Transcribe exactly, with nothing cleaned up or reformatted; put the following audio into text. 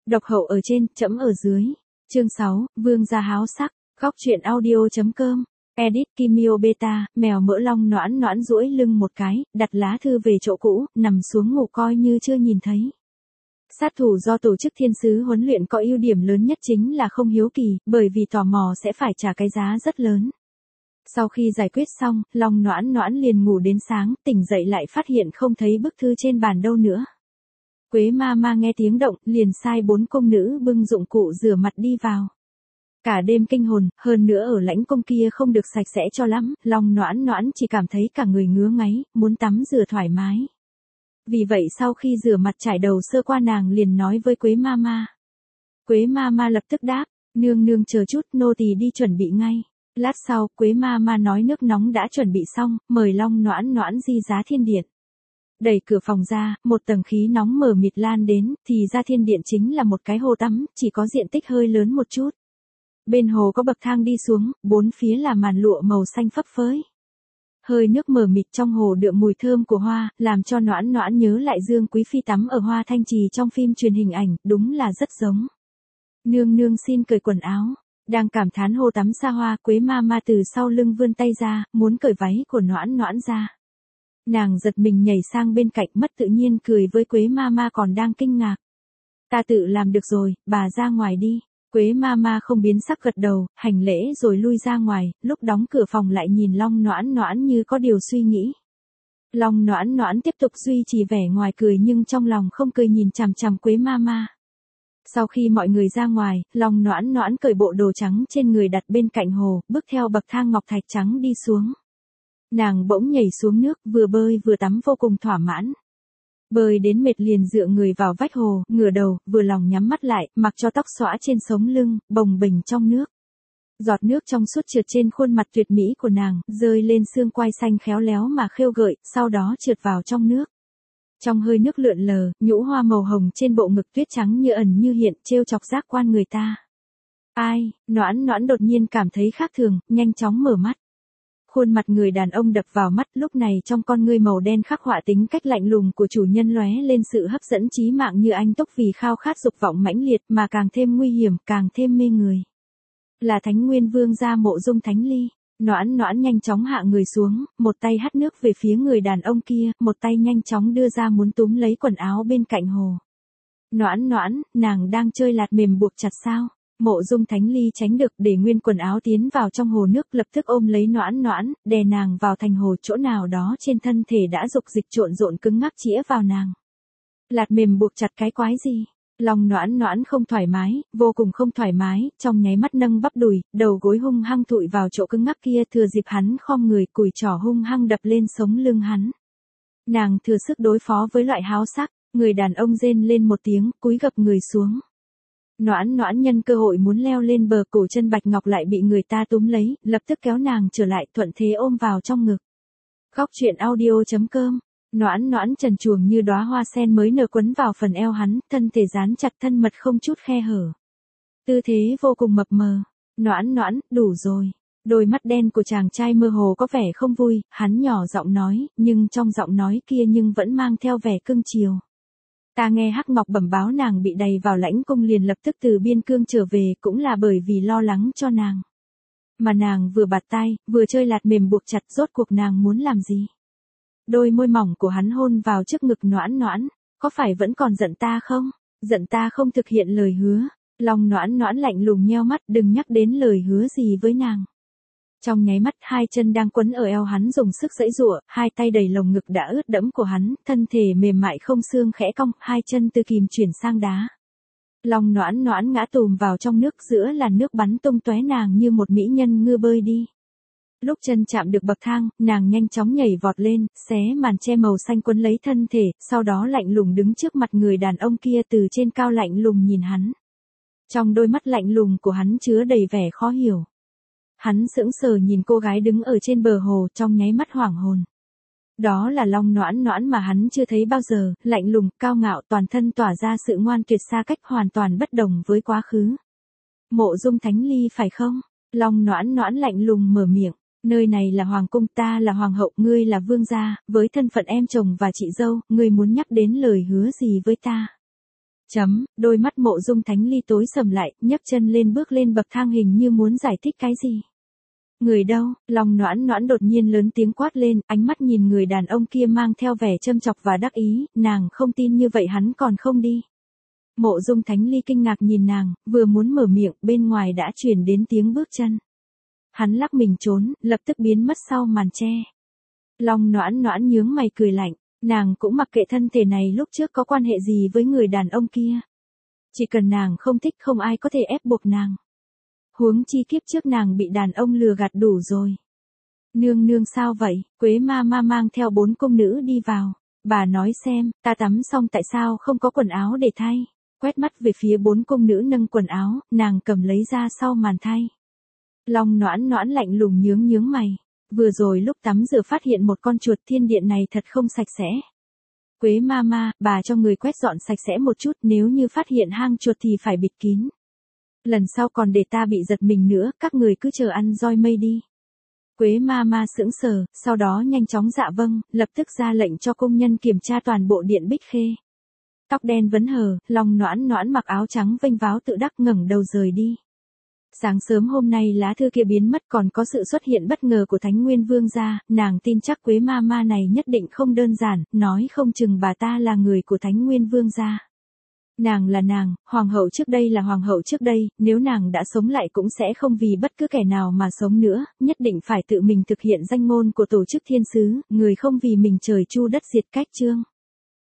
Độc hậu ở trên, trẫm ở dưới. Chương sáu, Vương gia háo sắc, góc truyện audio.com. Edit Kimio Beta, mèo mỡ long noãn noãn duỗi lưng một cái, đặt lá thư về chỗ cũ, nằm xuống ngủ coi như chưa nhìn thấy. Sát thủ do tổ chức thiên sứ huấn luyện có ưu điểm lớn nhất chính là không hiếu kỳ, bởi vì tò mò sẽ phải trả cái giá rất lớn. Sau khi giải quyết xong, long noãn noãn liền ngủ đến sáng, tỉnh dậy lại phát hiện không thấy bức thư trên bàn đâu nữa. Quế ma ma nghe tiếng động, liền sai bốn công nữ bưng dụng cụ rửa mặt đi vào. Cả đêm kinh hồn, hơn nữa ở lãnh cung kia không được sạch sẽ cho lắm, long noãn noãn chỉ cảm thấy cả người ngứa ngáy, muốn tắm rửa thoải mái. Vì vậy sau khi rửa mặt trải đầu sơ qua nàng liền nói với Quế ma ma. Quế ma ma lập tức đáp, nương nương chờ chút, nô tỳ đi chuẩn bị ngay. Lát sau, Quế ma ma nói nước nóng đã chuẩn bị xong, mời long noãn noãn di giá thiên điện. Đẩy cửa phòng ra, một tầng khí nóng mờ mịt lan đến, thì ra thiên điện chính là một cái hồ tắm, chỉ có diện tích hơi lớn một chút. Bên hồ có bậc thang đi xuống, bốn phía là màn lụa màu xanh phấp phới. Hơi nước mờ mịt trong hồ đượm mùi thơm của hoa, làm cho noãn noãn nhớ lại Dương Quý Phi tắm ở Hoa Thanh Trì trong phim truyền hình ảnh, đúng là rất giống. Nương nương xin cởi quần áo. Đang cảm thán hồ tắm xa hoa, Quế ma ma từ sau lưng vươn tay ra, muốn cởi váy của noãn noãn ra. Nàng giật mình nhảy sang bên cạnh, mất tự nhiên cười với Quế ma ma còn đang kinh ngạc. Ta tự làm được rồi, bà ra ngoài đi. Quế ma ma không biến sắc gật đầu, hành lễ rồi lui ra ngoài, lúc đóng cửa phòng lại nhìn long noãn noãn như có điều suy nghĩ. Long noãn noãn tiếp tục duy trì vẻ ngoài cười nhưng trong lòng không cười nhìn chằm chằm Quế ma ma. Sau khi mọi người ra ngoài, long noãn noãn cởi bộ đồ trắng trên người đặt bên cạnh hồ, bước theo bậc thang ngọc thạch trắng đi xuống. Nàng bỗng nhảy xuống nước, vừa bơi vừa tắm vô cùng thỏa mãn. Bơi đến mệt liền dựa người vào vách hồ, ngửa đầu, vừa lòng nhắm mắt lại, mặc cho tóc xõa trên sống lưng, bồng bềnh trong nước. Giọt nước trong suốt trượt trên khuôn mặt tuyệt mỹ của nàng, rơi lên xương quai xanh khéo léo mà khêu gợi, sau đó trượt vào trong nước. Trong hơi nước lượn lờ, nhũ hoa màu hồng trên bộ ngực tuyết trắng như ẩn như hiện, trêu chọc giác quan người ta. Ai, noãn noãn đột nhiên cảm thấy khác thường, nhanh chóng mở mắt. Khuôn mặt người đàn ông đập vào mắt, lúc này trong con ngươi màu đen khắc họa tính cách lạnh lùng của chủ nhân lóe lên sự hấp dẫn chí mạng như anh túc vì khao khát dục vọng mãnh liệt mà càng thêm nguy hiểm, càng thêm mê người. Là Thánh Nguyên Vương gia Mộ Dung Thánh Ly. Noãn noãn nhanh chóng hạ người xuống, một tay hắt nước về phía người đàn ông kia, một tay nhanh chóng đưa ra muốn túm lấy quần áo bên cạnh hồ. Noãn noãn, nàng đang chơi lạt mềm buộc chặt sao? Mộ Dung Thánh Ly tránh được để nguyên quần áo tiến vào trong hồ nước, lập tức ôm lấy noãn noãn, đè nàng vào thành hồ, chỗ nào đó trên thân thể đã dục dịch trộn rộn cứng ngắc chĩa vào nàng. Lạt mềm buộc chặt cái quái gì? Lòng noãn noãn không thoải mái, vô cùng không thoải mái, trong nháy mắt nâng bắp đùi, đầu gối hung hăng thụi vào chỗ cứng ngắc kia, thừa dịp hắn khom người, cùi trỏ hung hăng đập lên sống lưng hắn. Nàng thừa sức đối phó với loại háo sắc, người đàn ông rên lên một tiếng, cúi gập người xuống. Noãn noãn nhân cơ hội muốn leo lên bờ, cổ chân bạch ngọc lại bị người ta túm lấy, lập tức kéo nàng trở lại, thuận thế ôm vào trong ngực. Góc truyện audio.com. Noãn noãn trần truồng như đóa hoa sen mới nở quấn vào phần eo hắn, thân thể dán chặt thân mật không chút khe hở. Tư thế vô cùng mập mờ. Noãn noãn, đủ rồi. Đôi mắt đen của chàng trai mơ hồ có vẻ không vui, hắn nhỏ giọng nói, nhưng trong giọng nói kia nhưng vẫn mang theo vẻ cưng chiều. Ta nghe Hắc Ngọc bẩm báo nàng bị đày vào lãnh cung liền lập tức từ biên cương trở về, cũng là bởi vì lo lắng cho nàng. Mà nàng vừa bạt tai, vừa chơi lạt mềm buộc chặt, rốt cuộc nàng muốn làm gì? Đôi môi mỏng của hắn hôn vào trước ngực noãn noãn, có phải vẫn còn giận ta không? Giận ta không thực hiện lời hứa. Lòng noãn noãn lạnh lùng nheo mắt, đừng nhắc đến lời hứa gì với nàng. Trong nháy mắt, hai chân đang quấn ở eo hắn dùng sức giãy giụa, hai tay đầy lồng ngực đã ướt đẫm của hắn, thân thể mềm mại không xương khẽ cong, hai chân từ kìm chuyển sang đá. Lòng noãn noãn ngã tùm vào trong nước, giữa làn nước bắn tung tóe, nàng như một mỹ nhân ngư bơi đi. Lúc chân chạm được bậc thang, nàng nhanh chóng nhảy vọt lên, xé màn che màu xanh quấn lấy thân thể, sau đó lạnh lùng đứng trước mặt người đàn ông kia, từ trên cao lạnh lùng nhìn hắn. Trong đôi mắt lạnh lùng của hắn chứa đầy vẻ khó hiểu. Hắn sững sờ nhìn cô gái đứng ở trên bờ hồ, trong nháy mắt hoảng hồn. Đó là long noãn noãn mà hắn chưa thấy bao giờ, lạnh lùng, cao ngạo, toàn thân tỏa ra sự ngoan tuyệt, xa cách hoàn toàn bất đồng với quá khứ. Mộ Dung Thánh Ly phải không? Long noãn noãn lạnh lùng mở miệng. Nơi này là hoàng cung, ta là hoàng hậu, ngươi là vương gia, với thân phận em chồng và chị dâu, ngươi muốn nhắc đến lời hứa gì với ta? Chấm, đôi mắt Mộ Dung Thánh Ly tối sầm lại, nhấc chân lên bước lên bậc thang hình như muốn giải thích cái gì. Người đâu? Lòng Noãn Noãn đột nhiên lớn tiếng quát lên, ánh mắt nhìn người đàn ông kia mang theo vẻ châm chọc và đắc ý, nàng không tin như vậy hắn còn không đi. Mộ Dung Thánh Ly kinh ngạc nhìn nàng, vừa muốn mở miệng, bên ngoài đã truyền đến tiếng bước chân. Hắn lắc mình trốn, lập tức biến mất sau màn che. Lòng Noãn Noãn nhướng mày cười lạnh, nàng cũng mặc kệ thân thể này lúc trước có quan hệ gì với người đàn ông kia. Chỉ cần nàng không thích không ai có thể ép buộc nàng. Huống chi kiếp trước nàng bị đàn ông lừa gạt đủ rồi. Nương nương sao vậy? Quế ma ma mang theo bốn cung nữ đi vào. Bà nói xem, ta tắm xong tại sao không có quần áo để thay? Quét mắt về phía bốn cung nữ nâng quần áo, nàng cầm lấy ra sau màn thay. Long Noãn Noãn lạnh lùng nhướng nhướng mày. Vừa rồi lúc tắm rửa phát hiện một con chuột, thiên điện này thật không sạch sẽ. Quế ma ma, bà cho người quét dọn sạch sẽ một chút, nếu như phát hiện hang chuột thì phải bịt kín. Lần sau còn để ta bị giật mình nữa, các người cứ chờ ăn roi mây đi. Quế ma ma sững sờ, sau đó nhanh chóng dạ vâng, lập tức ra lệnh cho công nhân kiểm tra toàn bộ điện Bích Khê. Tóc đen vấn hờ, Long Noãn Noãn mặc áo trắng vênh váo tự đắc ngẩng đầu rời đi. Sáng sớm hôm nay lá thư kia biến mất, còn có sự xuất hiện bất ngờ của Thánh Nguyên Vương gia, nàng tin chắc Quế ma ma này nhất định không đơn giản, nói không chừng bà ta là người của Thánh Nguyên Vương gia. Nàng là nàng, hoàng hậu trước đây là hoàng hậu trước đây, nếu nàng đã sống lại cũng sẽ không vì bất cứ kẻ nào mà sống nữa, nhất định phải tự mình thực hiện danh ngôn của tổ chức thiên sứ, người không vì mình trời chu đất diệt cách chương.